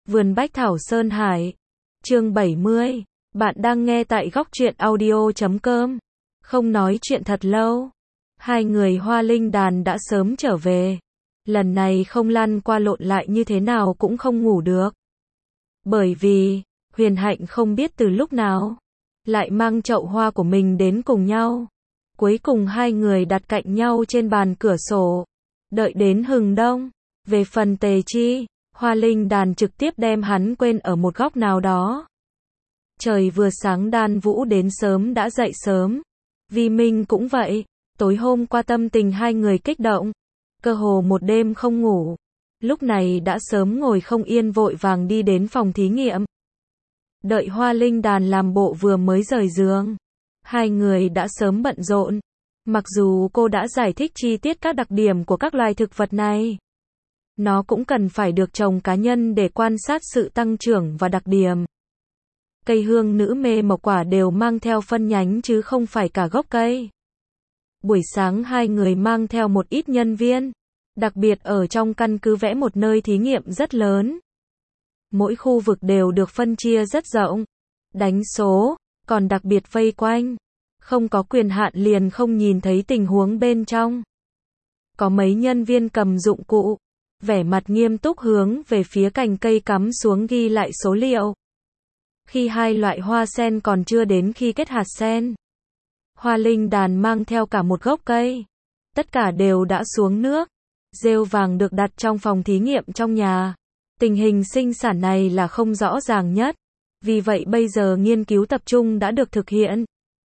Vườn Bách Thảo Sơn Hải. Chương 70. Bạn đang nghe tại góc truyện audio.com. Không nói chuyện thật lâu. Hai người Hoa Linh Đàn đã sớm trở về. Lần này không lăn qua lộn lại như thế nào cũng không ngủ được. Bởi vì, Huyền Hạnh không biết từ lúc nào, lại mang chậu hoa của mình đến cùng nhau. Cuối cùng hai người đặt cạnh nhau trên bàn cửa sổ. Đợi đến hừng đông. Về phần Tề Chi, Hoa Linh Đàn trực tiếp đem hắn quên ở một góc nào đó. Trời vừa sáng Đan Vũ đến sớm đã dậy sớm. Vi Minh cũng vậy. Tối hôm qua tâm tình hai người kích động. Cơ hồ một đêm không ngủ. Lúc này đã sớm ngồi không yên vội vàng đi đến phòng thí nghiệm. Đợi Hoa Linh Đàn làm bộ vừa mới rời giường. Hai người đã sớm bận rộn. Mặc dù cô đã giải thích chi tiết các đặc điểm của các loài thực vật này. Nó cũng cần phải được trồng cá nhân để quan sát sự tăng trưởng và đặc điểm. Cây hương nữ mê mộc quả đều mang theo phân nhánh chứ không phải cả gốc cây. Buổi sáng hai người mang theo một ít nhân viên. Đặc biệt ở trong căn cứ vẽ một nơi thí nghiệm rất lớn. Mỗi khu vực đều được phân chia rất rộng. Đánh số, còn đặc biệt vây quanh. Không có quyền hạn liền không nhìn thấy tình huống bên trong. Có mấy nhân viên cầm dụng cụ. Vẻ mặt nghiêm túc hướng về phía cành cây cắm xuống ghi lại số liệu. Khi hai loại hoa sen còn chưa đến khi kết hạt sen. Hoa Linh Đàn mang theo cả một gốc cây. Tất cả đều đã xuống nước. Rêu vàng được đặt trong phòng thí nghiệm trong nhà. Tình hình sinh sản này là không rõ ràng nhất. Vì vậy bây giờ nghiên cứu tập trung đã được thực hiện.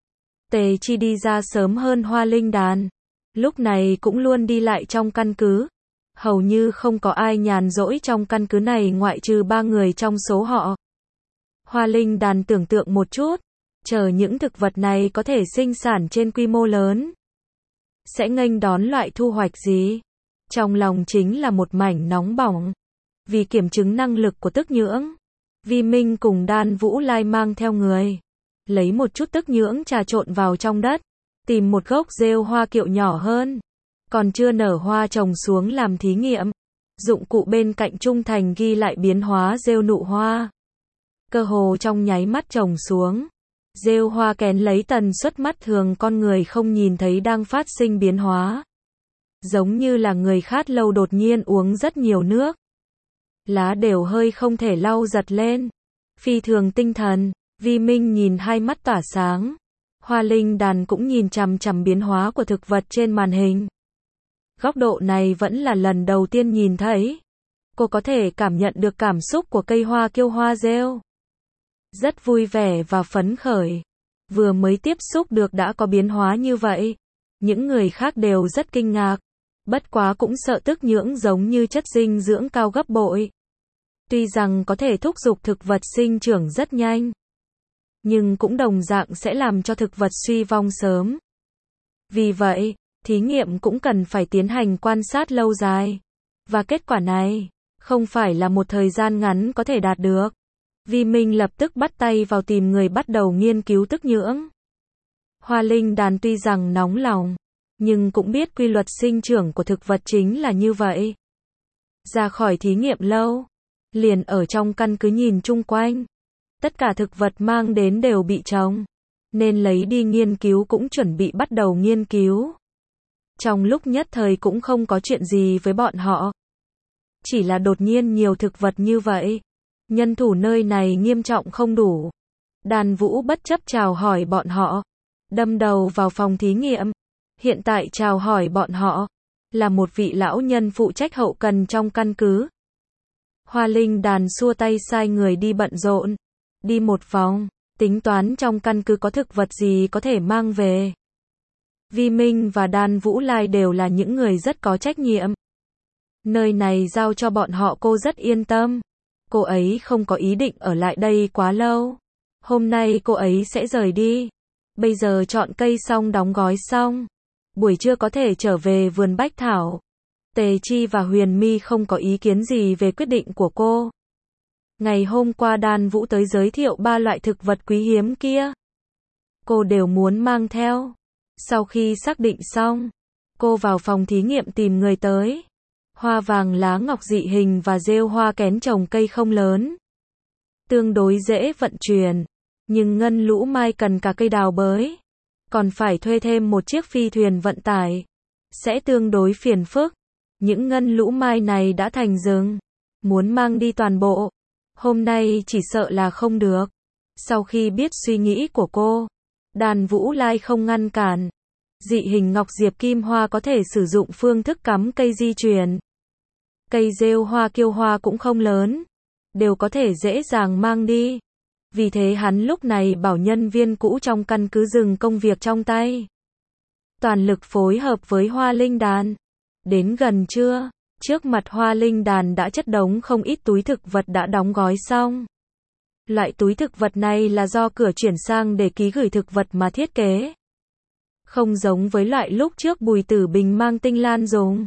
Tề Chi đi ra sớm hơn Hoa Linh Đàn. Lúc này cũng luôn đi lại trong căn cứ. Hầu như không có ai nhàn rỗi trong căn cứ này ngoại trừ 3 người trong số họ. Hoa Linh Đàn tưởng tượng một chút. Chờ những thực vật này có thể sinh sản trên quy mô lớn. Sẽ nghênh đón loại thu hoạch gì? Trong lòng chính là một mảnh nóng bỏng. Vì kiểm chứng năng lực của tức nhưỡng. Vi Minh cùng Đan Vũ Lai mang theo người. Lấy một chút tức nhưỡng trà trộn vào trong đất. Tìm một gốc rêu hoa kiệu nhỏ hơn. Còn chưa nở hoa trồng xuống làm thí nghiệm. Dụng cụ bên cạnh trung thành ghi lại biến hóa rêu nụ hoa. Cơ hồ trong nháy mắt trồng xuống. Rêu hoa kén lấy tần suất mắt thường con người không nhìn thấy đang phát sinh biến hóa. Giống như là người khát lâu đột nhiên uống rất nhiều nước. Lá đều hơi không thể lau giật lên. Phi thường tinh thần, Vi Minh nhìn hai mắt tỏa sáng. Hoa Linh Đàn cũng nhìn chằm chằm biến hóa của thực vật trên màn hình. Góc độ này vẫn là lần đầu tiên nhìn thấy. Cô có thể cảm nhận được cảm xúc của cây hoa kiêu hoa rêu. Rất vui vẻ và phấn khởi. Vừa mới tiếp xúc được đã có biến hóa như vậy. Những người khác đều rất kinh ngạc. Bất quá cũng sợ tức nhưỡng giống như chất dinh dưỡng cao gấp bội. Tuy rằng có thể thúc giục thực vật sinh trưởng rất nhanh. Nhưng cũng đồng dạng sẽ làm cho thực vật suy vong sớm. Vì vậy, thí nghiệm cũng cần phải tiến hành quan sát lâu dài. Và kết quả này, không phải là một thời gian ngắn có thể đạt được. Vi Minh lập tức bắt tay vào tìm người bắt đầu nghiên cứu tức nhưỡng. Hoa Linh Đàn tuy rằng nóng lòng, nhưng cũng biết quy luật sinh trưởng của thực vật chính là như vậy. Ra khỏi thí nghiệm lâu, liền ở trong căn cứ nhìn chung quanh. Tất cả thực vật mang đến đều bị trồng, nên lấy đi nghiên cứu cũng chuẩn bị bắt đầu nghiên cứu. Trong lúc nhất thời cũng không có chuyện gì với bọn họ. Chỉ là đột nhiên nhiều thực vật như vậy. Nhân thủ nơi này nghiêm trọng không đủ. Đan Vũ bất chấp chào hỏi bọn họ. Đâm đầu vào phòng thí nghiệm. Hiện tại chào hỏi bọn họ. Là một vị lão nhân phụ trách hậu cần trong căn cứ. Hoa Linh Đàn xua tay sai người đi bận rộn. Đi một vòng. Tính toán trong căn cứ có thực vật gì có thể mang về. Vi Minh và Đan Vũ Lai đều là những người rất có trách nhiệm. Nơi này giao cho bọn họ cô rất yên tâm. Cô ấy không có ý định ở lại đây quá lâu. Hôm nay cô ấy sẽ rời đi. Bây giờ chọn cây xong đóng gói xong. Buổi trưa có thể trở về vườn Bách Thảo. Tề Chi và Huyền My không có ý kiến gì về quyết định của cô. Ngày hôm qua Đan Vũ tới giới thiệu 3 loại thực vật quý hiếm kia. Cô đều muốn mang theo. Sau khi xác định xong, cô vào phòng thí nghiệm tìm người tới. Hoa vàng lá ngọc dị hình và rêu hoa kén trồng cây không lớn, tương đối dễ vận chuyển, nhưng ngân lũ mai cần cả cây đào bới, còn phải thuê thêm một chiếc phi thuyền vận tải, sẽ tương đối phiền phức. Những ngân lũ mai này đã thành rừng, muốn mang đi toàn bộ, hôm nay chỉ sợ là không được. Sau khi biết suy nghĩ của cô, Đàn Vũ Lai không ngăn cản. Dị hình ngọc diệp kim hoa có thể sử dụng phương thức cắm cây di chuyển. Cây rêu hoa kiêu hoa cũng không lớn, đều có thể dễ dàng mang đi. Vì thế hắn lúc này bảo nhân viên cũ trong căn cứ dừng công việc trong tay, toàn lực phối hợp với Hoa Linh Đàn. Đến gần trưa, trước mặt Hoa Linh Đàn đã chất đống không ít túi thực vật đã đóng gói xong. Loại túi thực vật này là do cửa chuyển sang để ký gửi thực vật mà thiết kế. Không giống với loại lúc trước Bùi Tử Bình mang Tinh Lan dùng.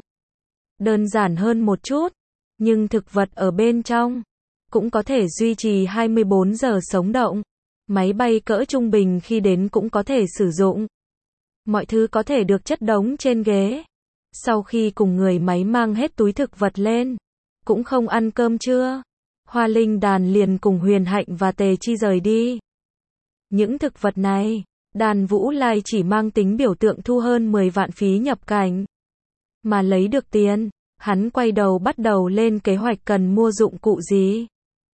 Đơn giản hơn một chút, nhưng thực vật ở bên trong cũng có thể duy trì 24 giờ sống động. Máy bay cỡ trung bình khi đến cũng có thể sử dụng. Mọi thứ có thể được chất đống trên ghế. Sau khi cùng người máy mang hết túi thực vật lên, cũng không ăn cơm trưa, Hoa Linh Đàn liền cùng Huyền Hạnh và Tề Chi rời đi. Những thực vật này, Đàn Vũ Lai chỉ mang tính biểu tượng thu hơn 10 vạn phí nhập cảnh. Mà lấy được tiền, hắn quay đầu bắt đầu lên kế hoạch cần mua dụng cụ gì.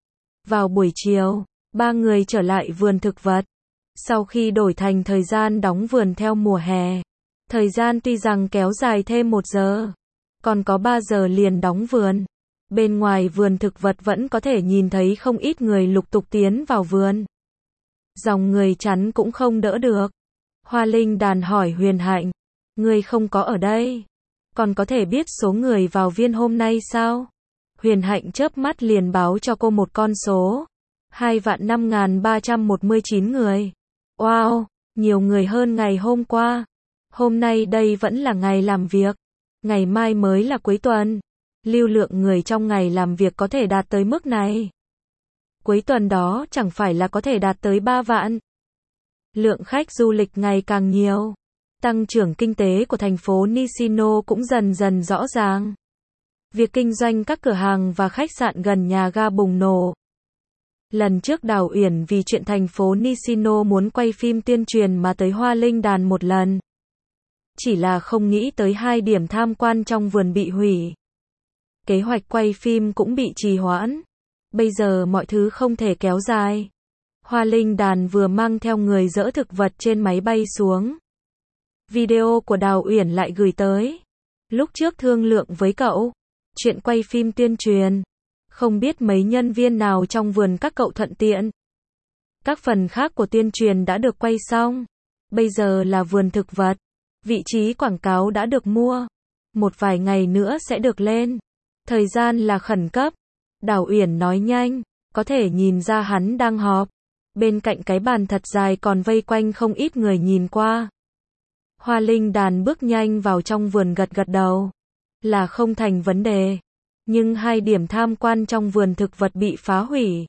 Vào buổi chiều, ba người trở lại vườn thực vật. Sau khi đổi thành thời gian đóng vườn theo mùa hè, thời gian tuy rằng kéo dài thêm 1 giờ, còn có 3 giờ liền đóng vườn. Bên ngoài vườn thực vật vẫn có thể nhìn thấy không ít người lục tục tiến vào vườn. Dòng người chắn cũng không đỡ được. Hoa Linh Đàn hỏi Huyền Hạnh, ngươi không có ở đây, còn có thể biết số người vào viên hôm nay sao? Huyền Hạnh chớp mắt liền báo cho cô một con số. 2.5319 người. Wow, nhiều người hơn ngày hôm qua. Hôm nay đây vẫn là ngày làm việc. Ngày mai mới là cuối tuần. Lưu lượng người trong ngày làm việc có thể đạt tới mức này. Cuối tuần đó chẳng phải là có thể đạt tới 3 vạn. Lượng khách du lịch ngày càng nhiều. Tăng trưởng kinh tế của thành phố Nishino cũng dần dần rõ ràng. Việc kinh doanh các cửa hàng và khách sạn gần nhà ga bùng nổ. Lần trước Đào Uyển vì chuyện thành phố Nishino muốn quay phim tuyên truyền mà tới Hoa Linh Đàn một lần. Chỉ là không nghĩ tới 2 điểm tham quan trong vườn bị hủy. Kế hoạch quay phim cũng bị trì hoãn. Bây giờ mọi thứ không thể kéo dài. Hoa Linh Đàn vừa mang theo người dỡ thực vật trên máy bay xuống. Video của Đào Uyển lại gửi tới. Lúc trước thương lượng với cậu, chuyện quay phim tuyên truyền. Không biết mấy nhân viên nào trong vườn các cậu thuận tiện. Các phần khác của tuyên truyền đã được quay xong. Bây giờ là vườn thực vật. Vị trí quảng cáo đã được mua. Một vài ngày nữa sẽ được lên. Thời gian là khẩn cấp. Đào Uyển nói nhanh, có thể nhìn ra hắn đang họp. Bên cạnh cái bàn thật dài còn vây quanh không ít người nhìn qua. Hoa Linh Đàn bước nhanh vào trong vườn gật gật đầu. Là không thành vấn đề. Nhưng 2 điểm tham quan trong vườn thực vật bị phá hủy.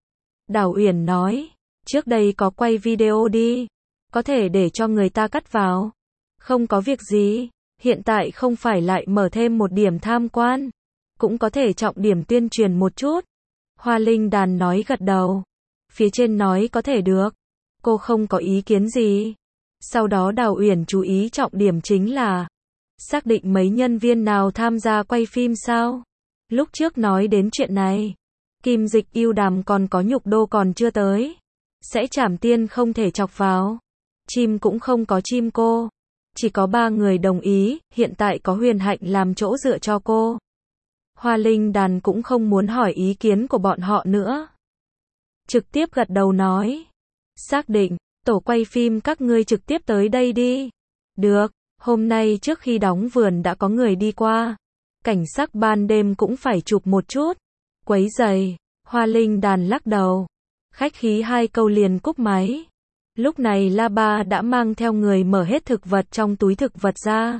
Đào Uyển nói, trước đây có quay video đi. Có thể để cho người ta cắt vào. Không có việc gì. Hiện tại không phải lại mở thêm một điểm tham quan. Cũng có thể trọng điểm tuyên truyền một chút. Hoa Linh Đàn nói gật đầu. Phía trên nói có thể được. Cô không có ý kiến gì. Sau đó Đào Uyển chú ý trọng điểm chính là xác định mấy nhân viên nào tham gia quay phim sao. Lúc trước nói đến chuyện này, Kim Dịch Ưu Đàm còn có Nhục Đô còn chưa tới. Sẽ Trảm Tiên không thể chọc vào. Chim cũng không có chim cô. Chỉ có 3 người đồng ý, hiện tại có Huyền Hạnh làm chỗ dựa cho cô. Hoa Linh Đàn cũng không muốn hỏi ý kiến của bọn họ nữa. Trực tiếp gật đầu nói. Xác định, tổ quay phim các ngươi trực tiếp tới đây đi. Được, hôm nay trước khi đóng vườn đã có người đi qua. Cảnh sắc ban đêm cũng phải chụp một chút. Quấy rầy, Hoa Linh Đàn lắc đầu. Khách khí 2 câu liền cúp máy. Lúc này La Ba đã mang theo người mở hết thực vật trong túi thực vật ra.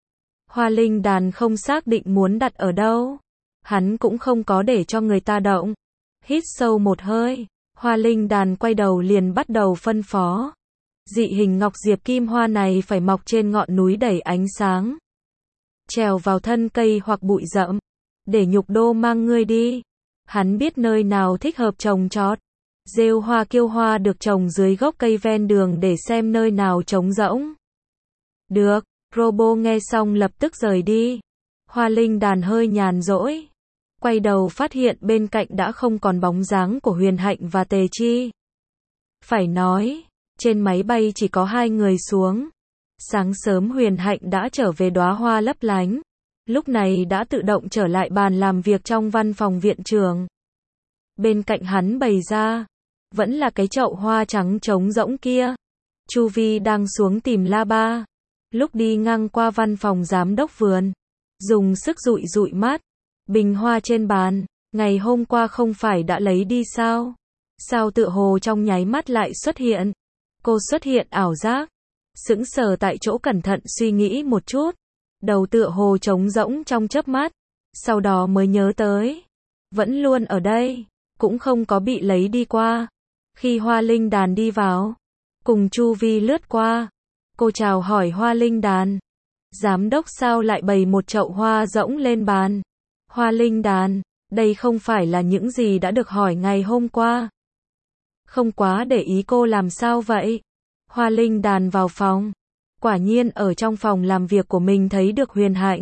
Hoa Linh Đàn không xác định muốn đặt ở đâu. Hắn cũng không có để cho người ta động. Hít sâu một hơi, Hoa Linh Đàn quay đầu liền bắt đầu phân phó. Dị hình ngọc diệp kim hoa này phải mọc trên ngọn núi đầy ánh sáng. trèo vào thân cây hoặc bụi rậm, để nhục đô mang ngươi đi. Hắn biết nơi nào thích hợp trồng trọt. Rêu hoa kiêu hoa được trồng dưới gốc cây ven đường để xem nơi nào trống rỗng. Được, Robo nghe xong lập tức rời đi. Hoa linh đàn hơi nhàn rỗi. Quay đầu phát hiện bên cạnh đã không còn bóng dáng của Huyền Hạnh và Tề Chi. Phải nói, trên máy bay chỉ có 2 người xuống. Sáng sớm Huyền Hạnh đã trở về đóa hoa lấp lánh. Lúc này đã tự động trở lại bàn làm việc trong văn phòng viện trưởng. Bên cạnh hắn bày ra, vẫn là cái chậu hoa trắng trống rỗng kia. Chu Vi đang xuống tìm La Ba. Lúc đi ngang qua văn phòng giám đốc vườn, dùng sức dụi dụi mắt. Bình hoa trên bàn, ngày hôm qua không phải đã lấy đi sao? Sao tựa hồ trong nháy mắt lại xuất hiện? Cô xuất hiện ảo giác. Sững sờ tại chỗ cẩn thận suy nghĩ một chút. Đầu tựa hồ trống rỗng trong chớp mắt. Sau đó mới nhớ tới. Vẫn luôn ở đây, cũng không có bị lấy đi qua. Khi Hoa Linh Đàn đi vào, cùng Chu Vi lướt qua. Cô chào hỏi Hoa Linh Đàn. Giám đốc sao lại bày một chậu hoa rỗng lên bàn? Hoa Linh Đàn, đây không phải là những gì đã được hỏi ngày hôm qua. Không quá để ý cô làm sao vậy? Hoa Linh Đàn vào phòng. Quả nhiên ở trong phòng làm việc của mình thấy được Huyền Hạnh.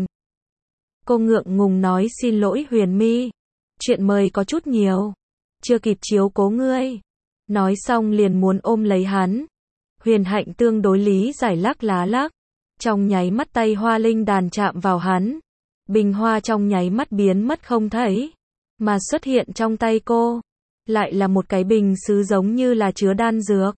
Cô ngượng ngùng nói xin lỗi Huyền Mi. Chuyện mời có chút nhiều. Chưa kịp chiếu cố ngươi. Nói xong liền muốn ôm lấy hắn. Huyền Hạnh tương đối lý giải lắc lá lắc. Trong nháy mắt tay Hoa Linh Đàn chạm vào hắn. Bình hoa trong nháy mắt biến mất không thấy. Mà xuất hiện trong tay cô. Lại là một cái bình sứ giống như là chứa đan dược.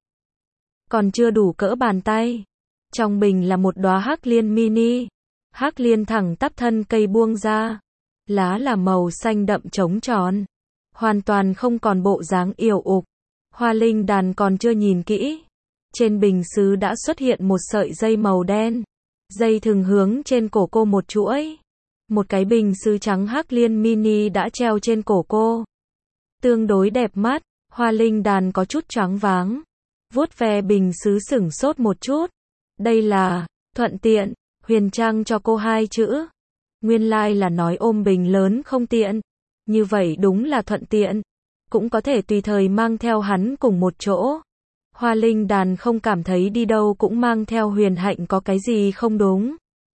Còn chưa đủ cỡ bàn tay. Trong bình là một đóa hắc liên mini. Hắc liên thẳng tắp thân cây buông ra. Lá là màu xanh đậm trống tròn. Hoàn toàn không còn bộ dáng yểu ục. Hoa Linh Đàn còn chưa nhìn kỹ. Trên bình sứ đã xuất hiện một sợi dây màu đen. Dây thừng hướng trên cổ cô một chuỗi. Một cái bình sứ trắng hắc liên mini đã treo trên cổ cô. Tương đối đẹp mắt, Hoa Linh Đàn có chút choáng váng. Vuốt ve bình sứ sửng sốt một chút. Đây là, thuận tiện, Huyền Trang cho cô 2 chữ. Nguyên lai là nói ôm bình lớn không tiện. Như vậy đúng là thuận tiện. Cũng có thể tùy thời mang theo hắn cùng một chỗ. Hoa Linh Đàn không cảm thấy đi đâu cũng mang theo Huyền Hạnh có cái gì không đúng.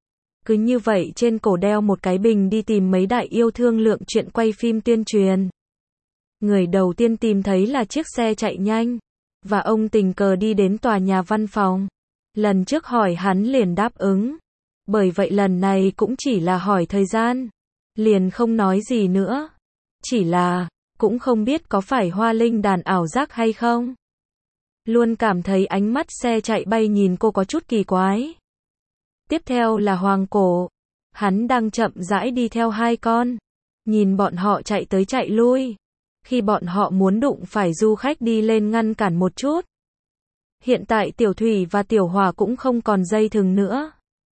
Cứ như vậy trên cổ đeo một cái bình đi tìm mấy đại yêu thương lượng chuyện quay phim tuyên truyền. Người đầu tiên tìm thấy là chiếc xe chạy nhanh. Và ông tình cờ đi đến tòa nhà văn phòng. Lần trước hỏi hắn liền đáp ứng. Bởi vậy lần này cũng chỉ là hỏi thời gian. Liền không nói gì nữa. Chỉ là, cũng không biết có phải Hoa Linh Đàn ảo giác hay không. Luôn cảm thấy ánh mắt xe chạy bay nhìn cô có chút kỳ quái. Tiếp theo là Hoàng Cổ. Hắn đang chậm rãi đi theo 2 con. Nhìn bọn họ chạy tới chạy lui. Khi bọn họ muốn đụng phải du khách đi lên ngăn cản một chút. Hiện tại Tiểu Thủy và Tiểu Hỏa cũng không còn dây thừng nữa.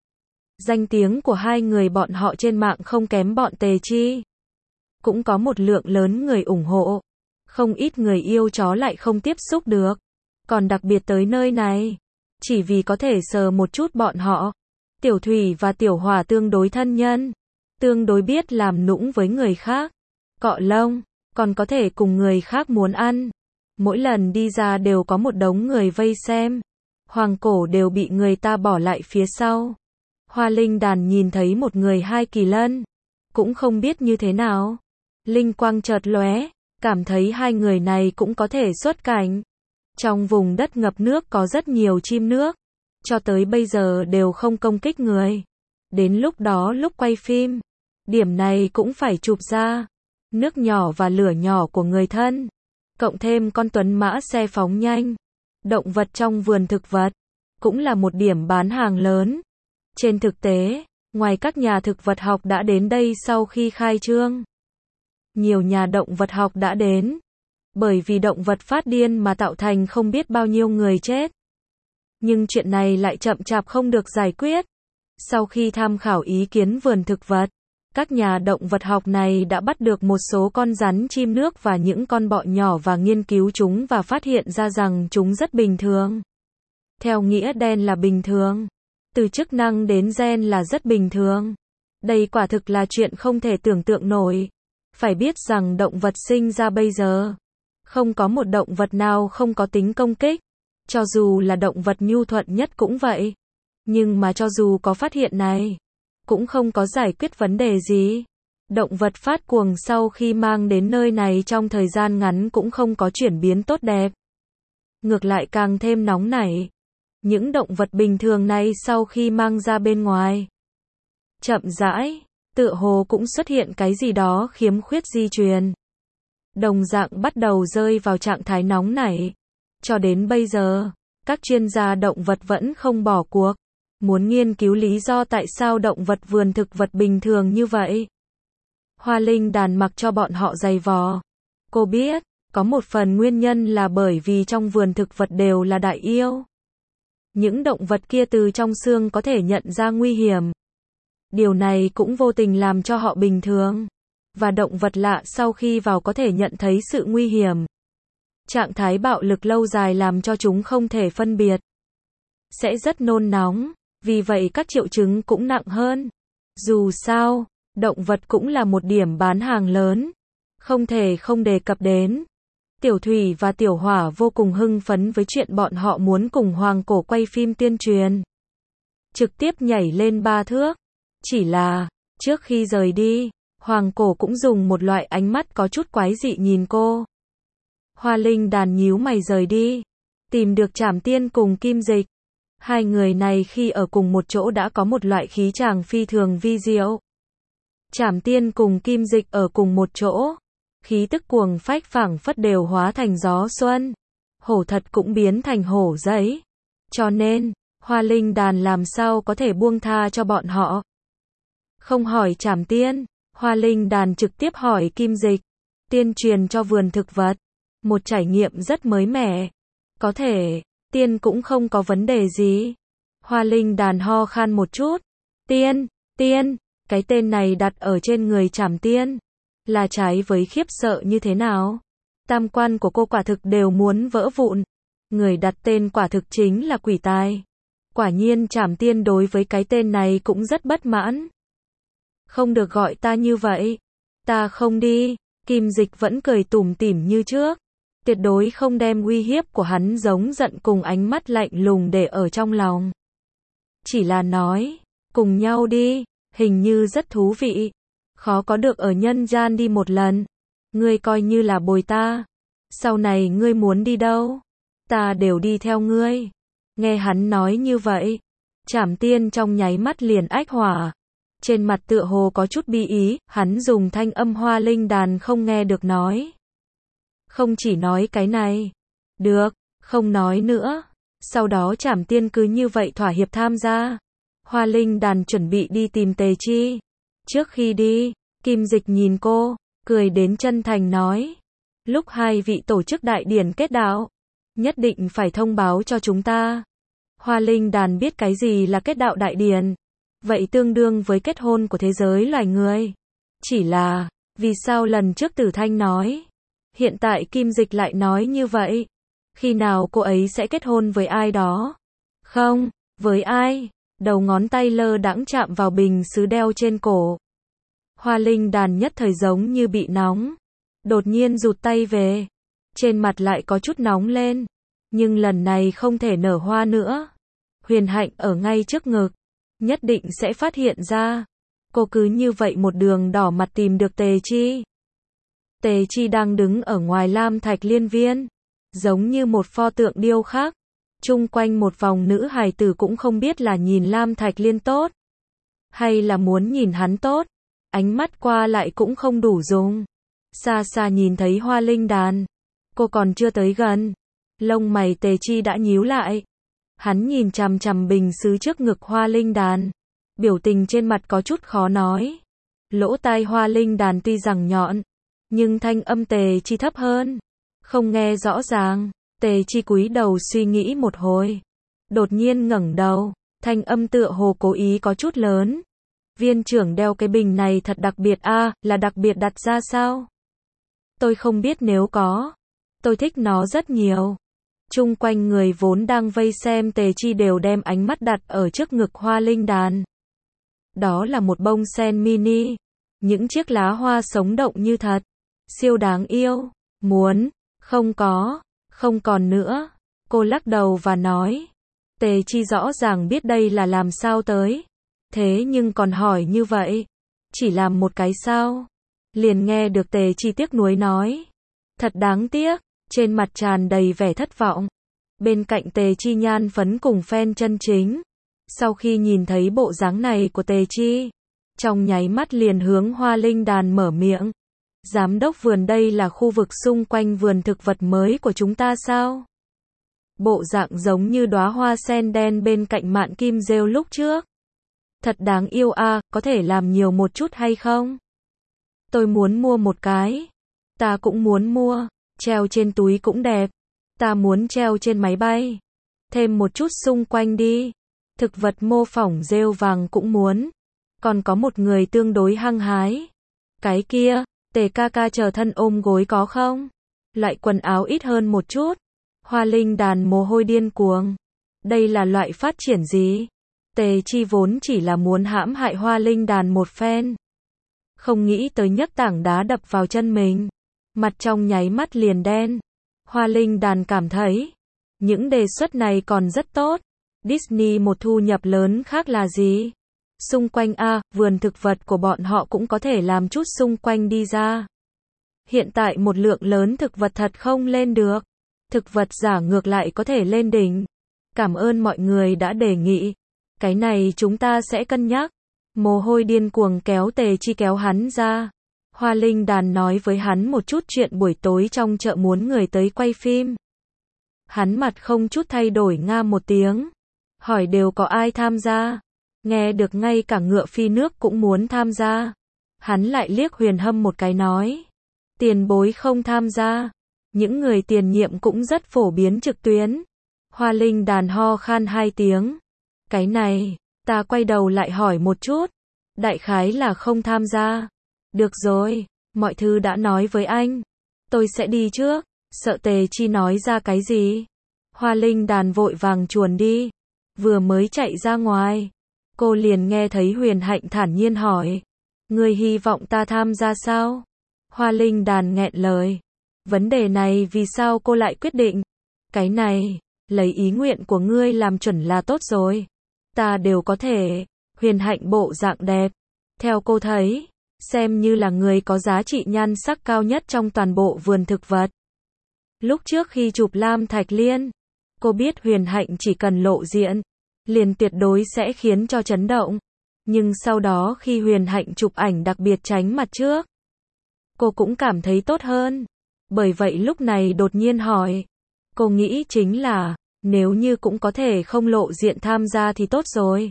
Danh tiếng của 2 người bọn họ trên mạng không kém bọn Tề Chi. Cũng có một lượng lớn người ủng hộ. Không ít người yêu chó lại không tiếp xúc được. Còn đặc biệt tới nơi này. Chỉ vì có thể sờ một chút bọn họ. Tiểu Thủy và Tiểu Hỏa tương đối thân nhân. Tương đối biết làm nũng với người khác. Cọ lông. Còn có thể cùng người khác muốn ăn. Mỗi lần đi ra đều có một đống người vây xem. Hoàng Cổ đều bị người ta bỏ lại phía sau. Hoa Linh Đàn nhìn thấy một người 2 kỳ lân. Cũng không biết như thế nào. Linh quang chợt lóe. Cảm thấy 2 người này cũng có thể xuất cảnh. Trong vùng đất ngập nước có rất nhiều chim nước. Cho tới bây giờ đều không công kích người. Đến lúc đó lúc quay phim. Điểm này cũng phải chụp ra. Nước nhỏ và lửa nhỏ của người thân. Cộng thêm con tuấn mã xe phóng nhanh. Động vật trong vườn thực vật. Cũng là một điểm bán hàng lớn. Trên thực tế, ngoài các nhà thực vật học đã đến đây sau khi khai trương. Nhiều nhà động vật học đã đến. Bởi vì động vật phát điên mà tạo thành không biết bao nhiêu người chết. Nhưng chuyện này lại chậm chạp không được giải quyết. Sau khi tham khảo ý kiến vườn thực vật, các nhà động vật học này đã bắt được một số con rắn chim nước và những con bọ nhỏ và nghiên cứu chúng và phát hiện ra rằng chúng rất bình thường. Theo nghĩa đen là bình thường. Từ chức năng đến gen là rất bình thường. Đây quả thực là chuyện không thể tưởng tượng nổi. Phải biết rằng động vật sinh ra bây giờ, không có một động vật nào không có tính công kích. Cho dù là động vật nhu thuận nhất cũng vậy. Nhưng mà cho dù có phát hiện này, cũng không có giải quyết vấn đề gì. Động vật phát cuồng sau khi mang đến nơi này trong thời gian ngắn cũng không có chuyển biến tốt đẹp. Ngược lại càng thêm nóng nảy. Những động vật bình thường này sau khi mang ra bên ngoài, chậm rãi, tựa hồ cũng xuất hiện cái gì đó khiếm khuyết di truyền. Đồng dạng bắt đầu rơi vào trạng thái nóng nảy. Cho đến bây giờ, các chuyên gia động vật vẫn không bỏ cuộc, muốn nghiên cứu lý do tại sao động vật vườn thực vật bình thường như vậy. Hoa Linh Đàn mặc cho bọn họ giày vò. Cô biết, có một phần nguyên nhân là bởi vì trong vườn thực vật đều là đại yêu. Những động vật kia từ trong xương có thể nhận ra nguy hiểm. Điều này cũng vô tình làm cho họ bình thường. Và động vật lạ sau khi vào có thể nhận thấy sự nguy hiểm. Trạng thái bạo lực lâu dài làm cho chúng không thể phân biệt. Sẽ rất nôn nóng, vì vậy các triệu chứng cũng nặng hơn. Dù sao, động vật cũng là một điểm bán hàng lớn. Không thể không đề cập đến. Tiểu Thủy và Tiểu Hỏa vô cùng hưng phấn với chuyện bọn họ muốn cùng Hoàng Cổ quay phim tuyên truyền. Trực tiếp nhảy lên 3 thước. Chỉ là, trước khi rời đi, Hoàng Cổ cũng dùng một loại ánh mắt có chút quái dị nhìn cô. Hoa Linh Đàn nhíu mày rời đi. Tìm được Trảm Tiên cùng Kim Dịch. Hai người này khi ở cùng một chỗ đã có một loại khí chàng phi thường vi diệu. Trảm Tiên cùng Kim Dịch ở cùng một chỗ. Khí tức cuồng phách phảng phất đều hóa thành gió xuân. Hổ thật cũng biến thành hổ giấy. Cho nên, Hoa Linh Đàn làm sao có thể buông tha cho bọn họ. Không hỏi Trảm Tiên, Hoa Linh Đàn trực tiếp hỏi Kim Dịch. Tiên truyền cho vườn thực vật. Một trải nghiệm rất mới mẻ. Có thể, Tiên cũng không có vấn đề gì. Hoa Linh Đàn ho khan một chút. Tiên, cái tên này đặt ở trên người Trảm Tiên. Là trái với khiếp sợ như thế nào? Tam quan của cô quả thực đều muốn vỡ vụn. Người đặt tên quả thực chính là quỷ tài. Quả nhiên Trảm Tiên đối với cái tên này cũng rất bất mãn. Không được gọi ta như vậy. Ta không đi. Kim Dịch vẫn cười tủm tỉm như trước. Tuyệt đối không đem uy hiếp của hắn giống giận cùng ánh mắt lạnh lùng để ở trong lòng. Chỉ là nói, cùng nhau đi, hình như rất thú vị. Khó có được ở nhân gian đi một lần. Ngươi coi như là bồi ta. Sau này ngươi muốn đi đâu? Ta đều đi theo ngươi. Nghe hắn nói như vậy, Trảm Tiên trong nháy mắt liền ách hỏa. Trên mặt tựa hồ có chút bi ý, hắn dùng thanh âm Hoa Linh Đàn không nghe được nói. Không chỉ nói cái này. Được, không nói nữa. Sau đó Trảm Tiên cứ như vậy thỏa hiệp tham gia. Hoa Linh Đàn chuẩn bị đi tìm Tề Chi. Trước khi đi, Kim Dịch nhìn cô, cười đến chân thành nói. Lúc hai vị tổ chức đại điển kết đạo, nhất định phải thông báo cho chúng ta. Hoa Linh Đàn biết cái gì là kết đạo đại điển. Vậy tương đương với kết hôn của thế giới loài người. Chỉ là, vì sao lần trước Tử Thanh nói, hiện tại Kim Dịch lại nói như vậy? Khi nào cô ấy sẽ kết hôn với ai đó? Không, với ai? Đầu ngón tay lơ đãng chạm vào bình sứ đeo trên cổ. Hoa Linh Đàn nhất thời giống như bị nóng. Đột nhiên rụt tay về. Trên mặt lại có chút nóng lên. Nhưng lần này không thể nở hoa nữa. Huyền Hạnh ở ngay trước ngực. Nhất định sẽ phát hiện ra. Cô cứ như vậy một đường đỏ mặt tìm được Tề Chi. Tề Chi đang đứng ở ngoài Lam Thạch Liên Viên. Giống như một pho tượng điêu khắc. Chung quanh một vòng nữ hài tử cũng không biết là nhìn Lam Thạch Liên tốt. Hay là muốn nhìn hắn tốt. Ánh mắt qua lại cũng không đủ dùng. Xa xa nhìn thấy Hoa Linh Đàn. Cô còn chưa tới gần. Lông mày Tề Chi đã nhíu lại. Hắn nhìn chằm chằm bình sứ trước ngực Hoa Linh Đàn. Biểu tình trên mặt có chút khó nói. Lỗ tai Hoa Linh Đàn tuy rằng nhọn, nhưng thanh âm Tề Chi thấp hơn. Không nghe rõ ràng. Tề Chi cúi đầu suy nghĩ một hồi. Đột nhiên ngẩng đầu. Thanh âm tựa hồ cố ý có chút lớn. Viên trưởng đeo cái bình này thật đặc biệt a, là đặc biệt đặt ra sao? Tôi không biết nếu có. Tôi thích nó rất nhiều. Chung quanh người vốn đang vây xem Tề Chi đều đem ánh mắt đặt ở trước ngực Hoa Linh Đàn. Đó là một bông sen mini. Những chiếc lá hoa sống động như thật. Siêu đáng yêu. Muốn. Không còn nữa. Cô lắc đầu và nói. Tề Chi rõ ràng biết đây là làm sao tới. Thế nhưng còn hỏi như vậy. Chỉ làm một cái sao? Liền nghe được Tề Chi tiếc nuối nói. Thật đáng tiếc. Trên mặt tràn đầy vẻ thất vọng. Bên cạnh Tề Chi nhan phấn cùng fan chân chính. Sau khi nhìn thấy bộ dáng này của Tề Chi, trong nháy mắt liền hướng Hoa Linh Đàn mở miệng. Giám đốc vườn, đây là khu vực xung quanh vườn thực vật mới của chúng ta sao? Bộ dạng giống như đóa hoa sen đen bên cạnh mạn kim rêu lúc trước. Thật đáng yêu a, có thể làm nhiều một chút hay không? Tôi muốn mua một cái. Ta cũng muốn mua. Treo trên túi cũng đẹp. Ta muốn treo trên máy bay. Thêm một chút xung quanh đi. Thực vật mô phỏng rêu vàng cũng muốn. Còn có một người tương đối hăng hái. Cái kia, Tề ca ca chờ thân ôm gối có không? Loại quần áo ít hơn một chút. Hoa Linh Đàn mồ hôi điên cuồng. Đây là loại phát triển gì? Tề Chi vốn chỉ là muốn hãm hại Hoa Linh Đàn một phen. Không nghĩ tới nhấc tảng đá đập vào chân mình. Mặt trong nháy mắt liền đen. Hoa Linh Đàn cảm thấy. Những đề xuất này còn rất tốt. Disney một thu nhập lớn khác là gì? Xung quanh vườn thực vật của bọn họ cũng có thể làm chút xung quanh đi ra. Hiện tại một lượng lớn thực vật thật không lên được. Thực vật giả ngược lại có thể lên đỉnh. Cảm ơn mọi người đã đề nghị. Cái này chúng ta sẽ cân nhắc. Mồ hôi điên cuồng kéo Tề Chi kéo hắn ra. Hoa Linh Đàn nói với hắn một chút chuyện buổi tối trong chợ muốn người tới quay phim. Hắn mặt không chút thay đổi nga một tiếng. Hỏi đều có ai tham gia. Nghe được ngay cả ngựa phi nước cũng muốn tham gia. Hắn lại liếc Huyền Hâm một cái nói. Tiền bối không tham gia. Những người tiền nhiệm cũng rất phổ biến trực tuyến. Hoa Linh Đàn ho khan 2 tiếng. Cái này, ta quay đầu lại hỏi một chút. Đại khái là không tham gia. Được rồi, mọi thứ đã nói với anh. Tôi sẽ đi trước. Sợ Tề Chi nói ra cái gì. Hoa Linh Đàn vội vàng chuồn đi. Vừa mới chạy ra ngoài. Cô liền nghe thấy Huyền Hạnh thản nhiên hỏi. Ngươi hy vọng ta tham gia sao? Hoa Linh Đàn nghẹn lời. Vấn đề này vì sao cô lại quyết định? Cái này, lấy ý nguyện của ngươi làm chuẩn là tốt rồi. Ta đều có thể. Huyền Hạnh bộ dạng đẹp. Theo cô thấy, xem như là người có giá trị nhan sắc cao nhất trong toàn bộ vườn thực vật. Lúc trước khi chụp Lam Thạch Liên, cô biết Huyền Hạnh chỉ cần lộ diện, liền tuyệt đối sẽ khiến cho chấn động. Nhưng sau đó khi Huyền Hạnh chụp ảnh đặc biệt tránh mặt trước, cô cũng cảm thấy tốt hơn. Bởi vậy lúc này đột nhiên hỏi. Cô nghĩ chính là, nếu như cũng có thể không lộ diện tham gia thì tốt rồi.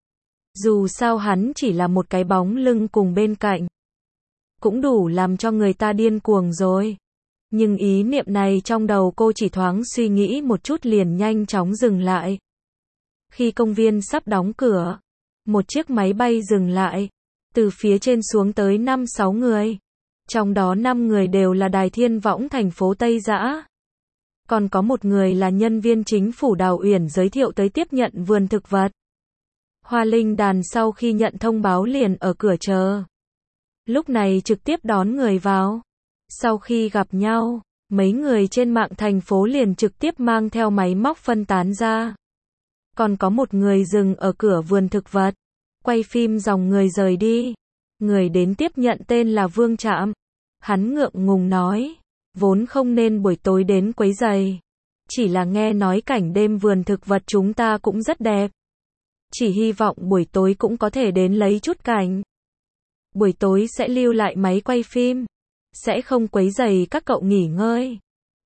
Dù sao hắn chỉ là một cái bóng lưng cùng bên cạnh. Cũng đủ làm cho người ta điên cuồng rồi. Nhưng ý niệm này trong đầu cô chỉ thoáng suy nghĩ một chút liền nhanh chóng dừng lại. Khi công viên sắp đóng cửa, một chiếc máy bay dừng lại. Từ phía trên xuống tới 5-6 người. Trong đó 5 người đều là Đài Thiên Võng thành phố Tây Giã. Còn có một người là nhân viên chính phủ Đào Uyển giới thiệu tới tiếp nhận vườn thực vật. Hoa Linh Đàn sau khi nhận thông báo liền ở cửa chờ. Lúc này trực tiếp đón người vào. Sau khi gặp nhau, mấy người trên mạng thành phố liền trực tiếp mang theo máy móc phân tán ra. Còn có một người dừng ở cửa vườn thực vật, quay phim dòng người rời đi. Người đến tiếp nhận tên là Vương Trạm. Hắn ngượng ngùng nói, vốn không nên buổi tối đến quấy rầy. Chỉ là nghe nói cảnh đêm vườn thực vật chúng ta cũng rất đẹp. Chỉ hy vọng buổi tối cũng có thể đến lấy chút cảnh. Buổi tối sẽ lưu lại máy quay phim. Sẽ không quấy rầy các cậu nghỉ ngơi.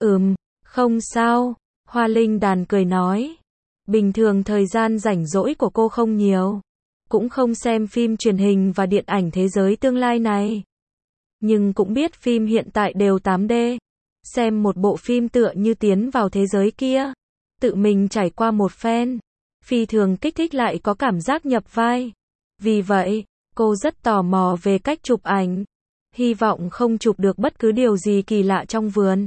Không sao. Hoa Linh Đàn cười nói. Bình thường thời gian rảnh rỗi của cô không nhiều. Cũng không xem phim truyền hình và điện ảnh thế giới tương lai này. Nhưng cũng biết phim hiện tại đều 8D. Xem một bộ phim tựa như tiến vào thế giới kia. Tự mình trải qua một phen. Phi thường kích thích lại có cảm giác nhập vai. Vì vậy, cô rất tò mò về cách chụp ảnh. Hy vọng không chụp được bất cứ điều gì kỳ lạ trong vườn.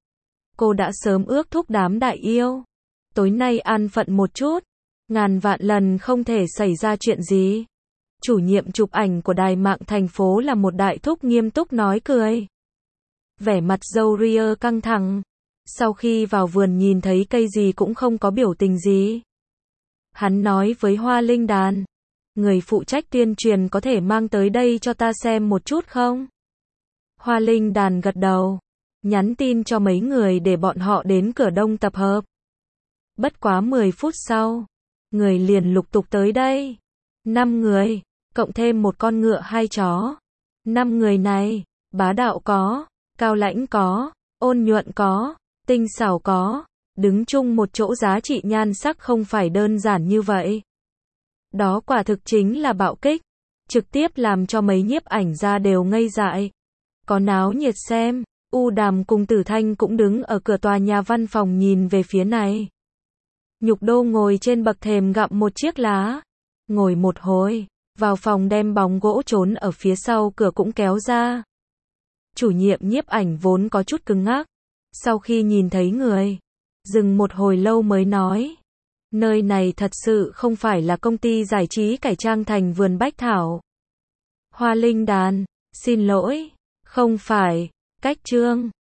Cô đã sớm ước thúc đám đại yêu. Tối nay an phận một chút. Ngàn vạn lần không thể xảy ra chuyện gì. Chủ nhiệm chụp ảnh của đài mạng thành phố là một đại thúc nghiêm túc nói cười. Vẻ mặt râu ria căng thẳng. Sau khi vào vườn nhìn thấy cây gì cũng không có biểu tình gì. Hắn nói với Hoa Linh Đàn. Người phụ trách tuyên truyền có thể mang tới đây cho ta xem một chút không? Hoa Linh Đàn gật đầu. Nhắn tin cho mấy người để bọn họ đến cửa đông tập hợp. Bất quá 10 phút sau, người liền lục tục tới đây. 5 người, cộng thêm một con ngựa 2 chó. 5 người này, bá đạo có, cao lãnh có, ôn nhuận có, tinh xảo có, đứng chung một chỗ giá trị nhan sắc không phải đơn giản như vậy. Đó quả thực chính là bạo kích, trực tiếp làm cho mấy nhiếp ảnh gia đều ngây dại. Có náo nhiệt xem, U Đàm cùng Tử Thanh cũng đứng ở cửa tòa nhà văn phòng nhìn về phía này. Nhục Đô ngồi trên bậc thềm gặm một chiếc lá. Ngồi một hồi, vào phòng đem bóng gỗ trốn ở phía sau cửa cũng kéo ra. Chủ nhiệm nhiếp ảnh vốn có chút cứng ngắc. Sau khi nhìn thấy người, dừng một hồi lâu mới nói. Nơi này thật sự không phải là công ty giải trí cải trang thành vườn bách thảo. Hoa Linh Đàn, xin lỗi, không phải, cách chương.